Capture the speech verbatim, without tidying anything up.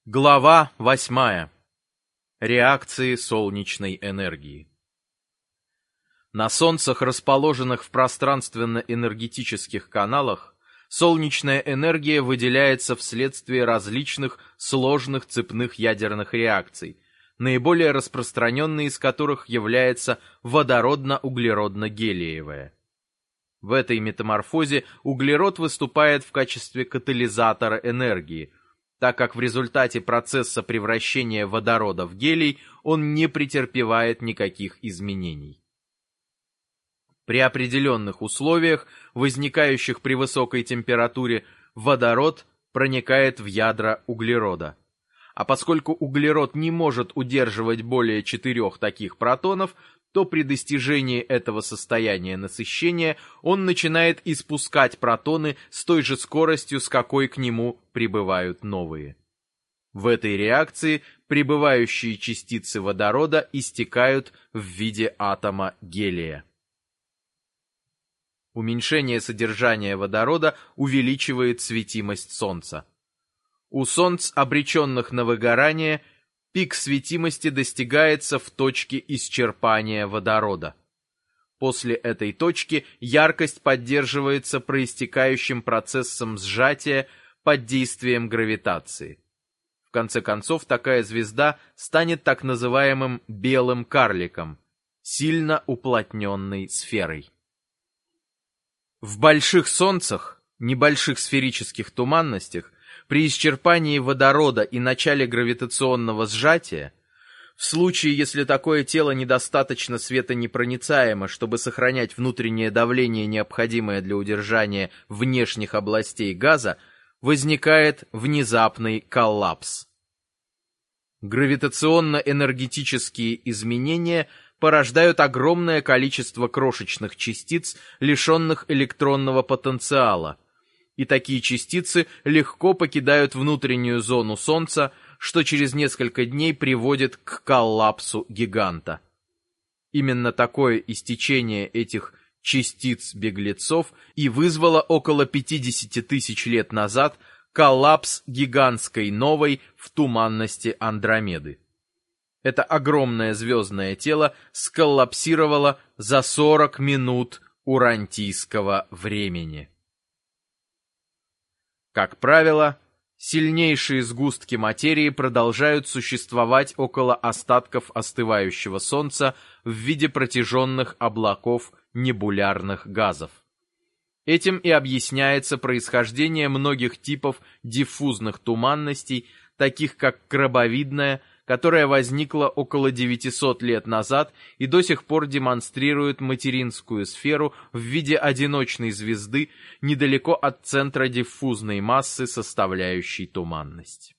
Глава восьмая. Реакции солнечной энергии. На солнцах, расположенных в пространственно-энергетических каналах, солнечная энергия выделяется вследствие различных сложных цепных ядерных реакций, наиболее распространенной из которых является водородно-углеродно-гелиевая. В этой метаморфозе углерод выступает в качестве катализатора энергии, так как в результате процесса превращения водорода в гелий он не претерпевает никаких изменений. При определенных условиях, возникающих при высокой температуре, водород проникает в ядра углерода. А поскольку углерод не может удерживать более четырех таких протонов, то при достижении этого состояния насыщения он начинает испускать протоны с той же скоростью, с какой к нему прибывают новые. В этой реакции прибывающие частицы водорода истекают в виде атома гелия. Уменьшение содержания водорода увеличивает светимость Солнца. У Солнц, обреченных на выгорание, пик светимости достигается в точке исчерпания водорода. После этой точки яркость поддерживается проистекающим процессом сжатия под действием гравитации. В конце концов, такая звезда станет так называемым белым карликом, сильно уплотненной сферой. В больших солнцах, небольших сферических туманностях, при исчерпании водорода и начале гравитационного сжатия, в случае, если такое тело недостаточно светонепроницаемо, чтобы сохранять внутреннее давление, необходимое для удержания внешних областей газа, возникает внезапный коллапс. Гравитационно-энергетические изменения порождают огромное количество крошечных частиц, лишенных электронного потенциала, и такие частицы легко покидают внутреннюю зону Солнца, что через несколько дней приводит к коллапсу гиганта. Именно такое истечение этих частиц-беглецов и вызвало около пятьдесят тысяч лет назад коллапс гигантской новой в туманности Андромеды. Это огромное звездное тело сколлапсировало за сорок минут урантийского времени. Как правило, сильнейшие сгустки материи продолжают существовать около остатков остывающего Солнца в виде протяженных облаков небулярных газов. Этим и объясняется происхождение многих типов диффузных туманностей, таких как крабовидная, которая возникла около девятисот лет назад и до сих пор демонстрирует материнскую сферу в виде одиночной звезды недалеко от центра диффузной массы, составляющей туманность.